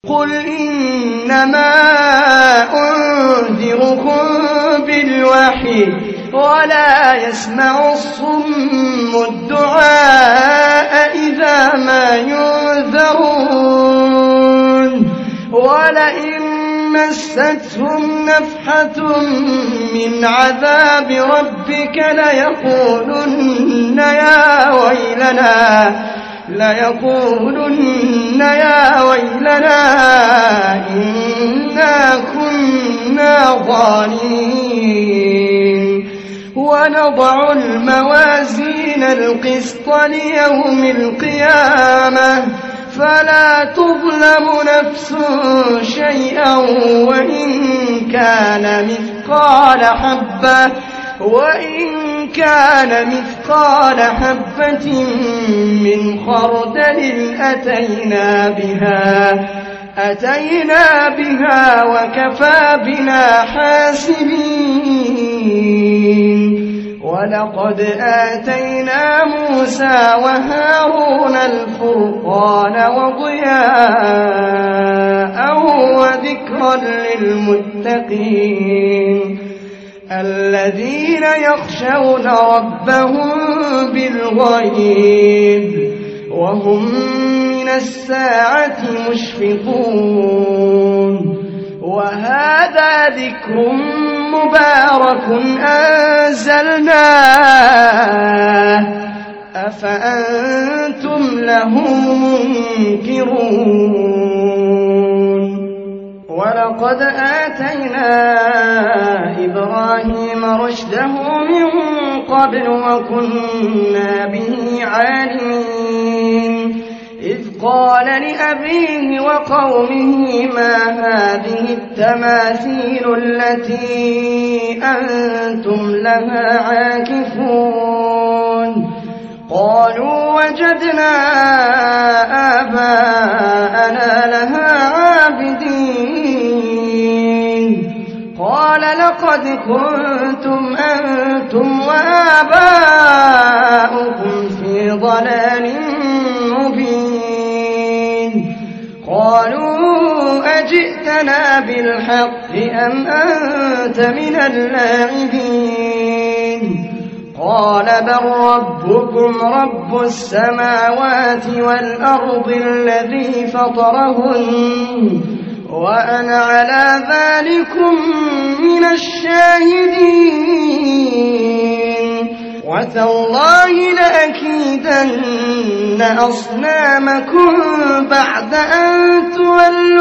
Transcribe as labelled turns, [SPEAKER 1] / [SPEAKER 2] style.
[SPEAKER 1] قل إنما أنذركم بالوحي ولا يسمع الصم الدعاء إذا ما ينذرون ولئن مستهم نفحة من عذاب ربك ليقولن يا ويلنا إنا كنا ظالمين ونضع الموازين القسط ليوم القيامة فلا تظلم نفس شيئا وإن كان مثقال حبة من خردل أتينا بها وكفى بنا حاسبين ولقد آتينا موسى وهارون الفرقان وضياء وذكرا للمتقين الذين يخشون ربهم بالغيب وهم من الساعة مشفقون وهذا ذكر مبارك أنزلناه أفأنتم له منكرون ولقد آتينا إبراهيم رشده من قبل وكنا به عالمين إذ قال لأبيه وقومه ما هذه التماثيل التي أنتم لها عاكفون قالوا وجدنا آباءنا لها عابدين قال لقد كنتم أنتم وآباؤكم في ضلال مبين قالوا أجئتنا بالحق أم أنت من اللاعبين قال بل ربكم رب السماوات والأرض الذي فطرهن وأنا على ذلكم من الشاهدين وتالله لأكيدن أصنامكم بعد أن تولوا